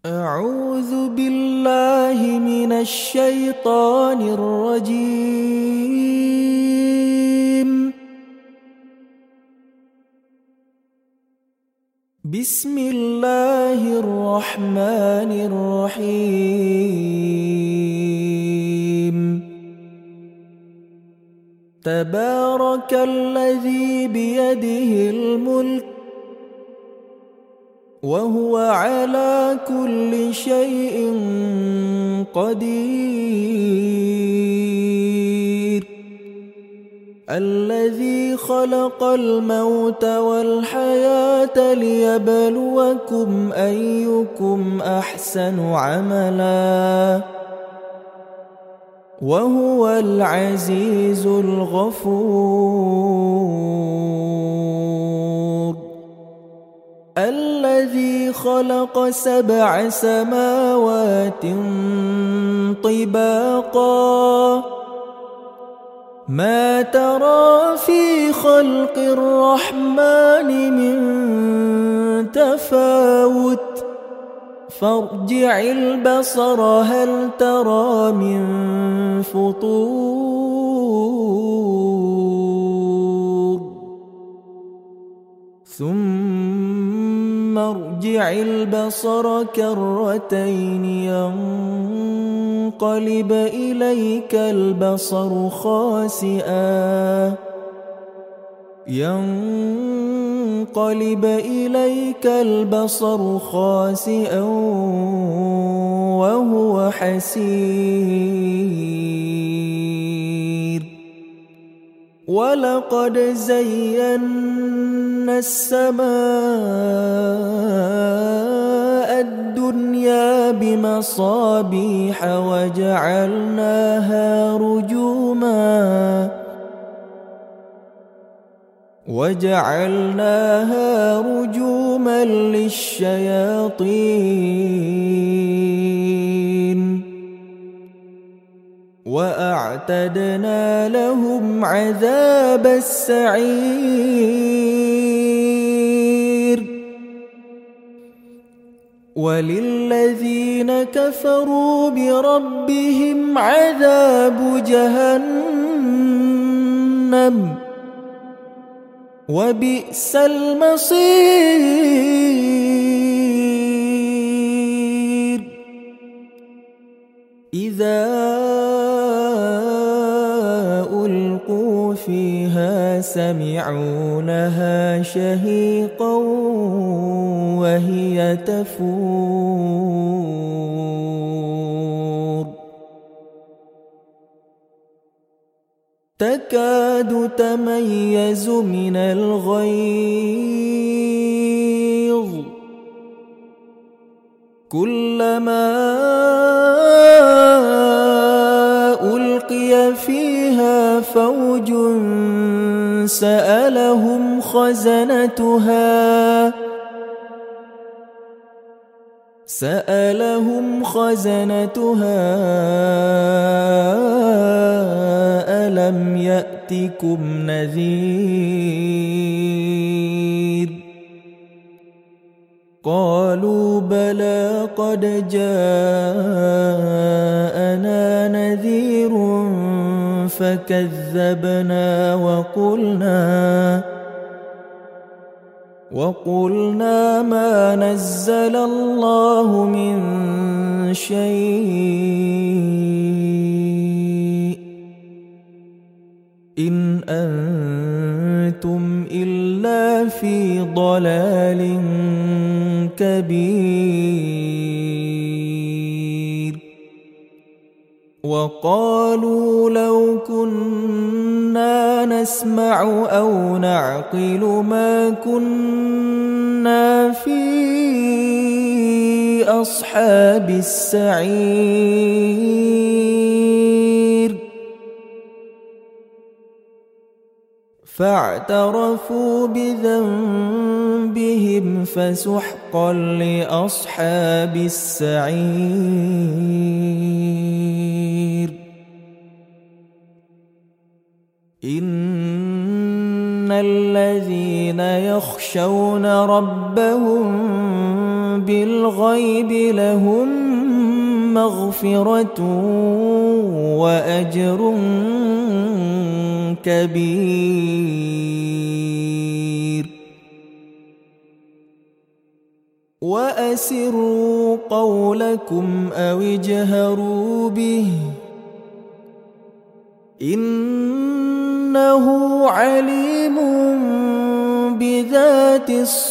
أعوذ بالله من الشيطان الرجيم. بسم الله الرحمن الرحيم. تبارك الذي بيده الملك وهو على كل شيء قدير. الذي خلق الموت والحياة ليبلوكم أيكم أحسن عملا وهو العزيز الغفور. الذي خلق 7 سماوات طباقا ما ترى في خلق الرحمن من تفاوت فارجع البصر هل ترى من فطور ثم ارجع البصر كرتين ينقلب إليك البصر خاسئا وهو حسير. ولقد زينا السماء الدنيا بمصابيح وجعلناها رجوما للشياطين وأعتدنا لهم عذاب السعير. وللذين كفروا بربهم عذاب جهنم وبئس المصير. إذا ألقوا فيها سمعوا لها شهيقا وهي تفور تكاد تميز من الغيظ كلما ألقي فيها فوج سألهم خزنتها ألم يأتكم نذير قالوا بلى قد جاءنا نذير فكذبنا وقلنا ما نزل الله من شيء إن أنتم إلا في ضلال كبير. وقالوا لو كنا نسمع أو نعقل ما كنا في أصحاب السعير. فاعترفوا بذنبهم فسحقا لأصحاب السعير. إن الذين يخشون ربهم بالغيب لهم مغفرة وأجر كبير وأسروا قولكم أو اجهروا به إنه عليم بذات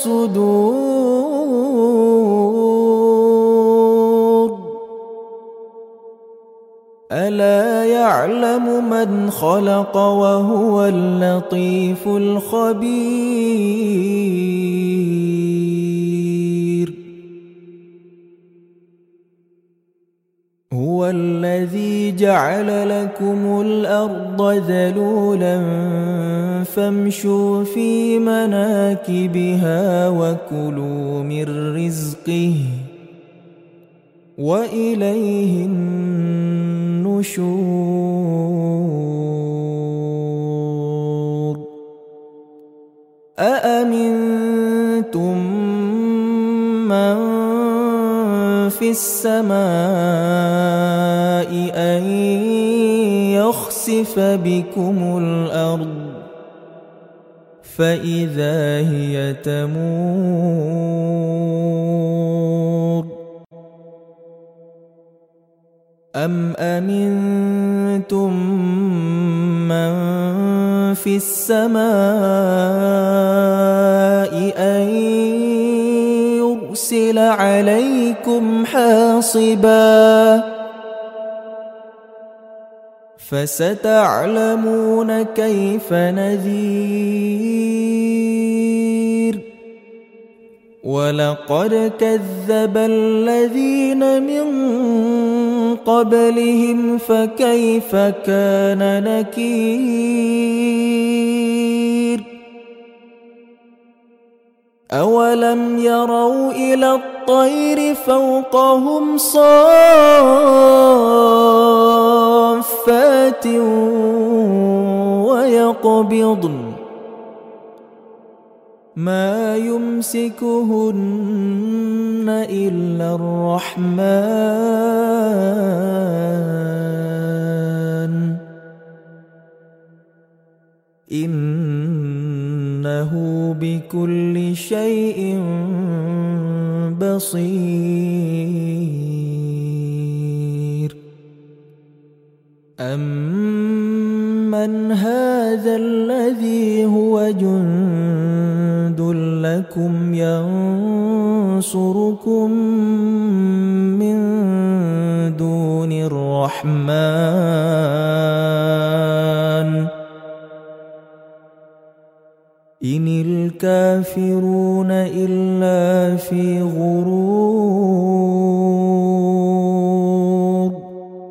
الصدور ألا يعلم من خلق وهو اللطيف الخبير هو الذي جعل لكم الأرض ذلولا فامشوا في مناكبها وكلوا من رزقه وإليه النشور أأمنتم من في السماء أن يخسف بكم الأرض فإذا هي تمور أم أمنتم من في السماء أن يرسل عليكم حاصبا فستعلمون كيف نذير ولقد كذب الذين من قبلهم فكيف كان نكير أولم يروا إلى الطير فوقهم صافات ويقبضن ما يمسكهن إلا الرحمن إنه بكل شيء بصير أمن هذا الذي هو جند لكم ينصركم من دون الرحمن إن الكافرون إلا في غرور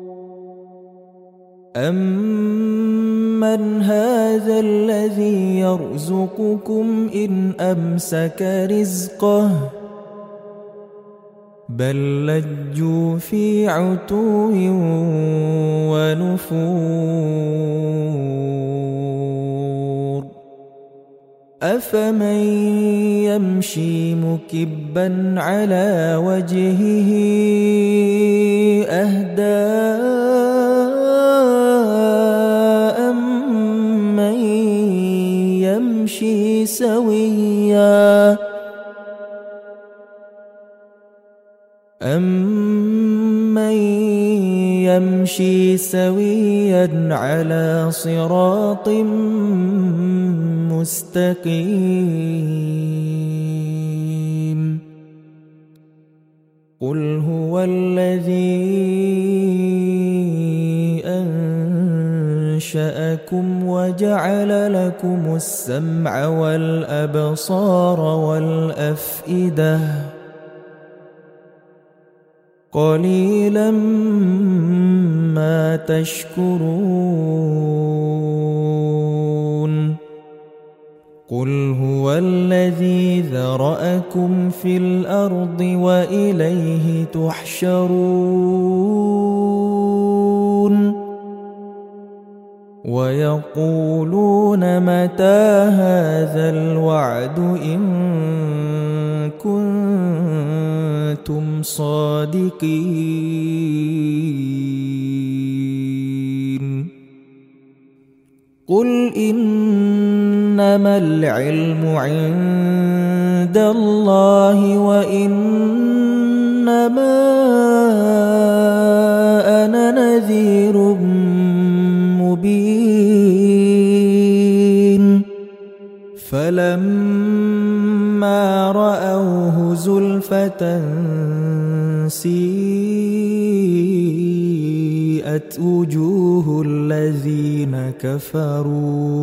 أمن هذا الذي يرزقكم إن أمسك رزقه بل لجوا في عتو ونفور أفمن يمشي مكبا على وجهه أهدى أمن يمشي سويا أمن يمشي سويا على صراط مستقيم قل هو الذي أنشأكم وجعل لكم السمع والأبصار والأفئدة قليلا ما تشكرون قل هو الذي ذرأكم في الأرض وإليه تحشرون ويقولون متى هذا الوعد إن كنتم صادقين قل إنما العلم عند الله وإنما أنا نذير مبين فلما رأوه زلفة سيئت وجوه الذين كفروا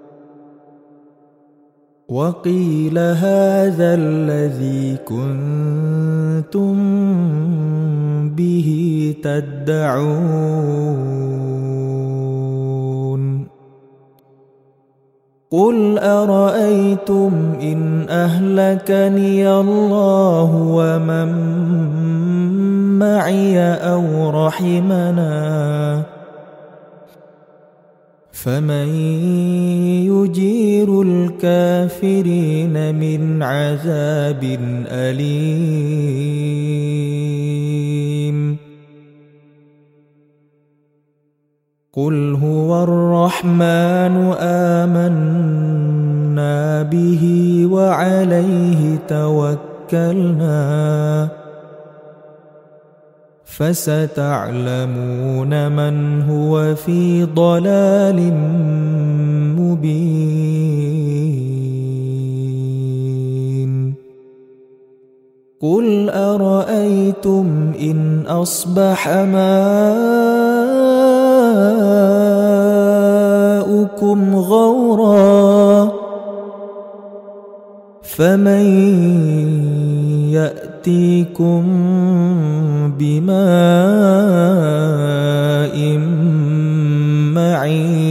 وقيل هذا الذي كنتم به تدعون قل أرأيتم إن أهلكني الله ومن معي أو رحمنا فمن يجير الكافرين من عذاب أليم قل هو الرحمن آمنا به وعليه توكلنا فستعلمون من هو في ضلال مبين قل أرأيتم إن أصبح ماؤكم غورا فمن يأتيكم بماء معين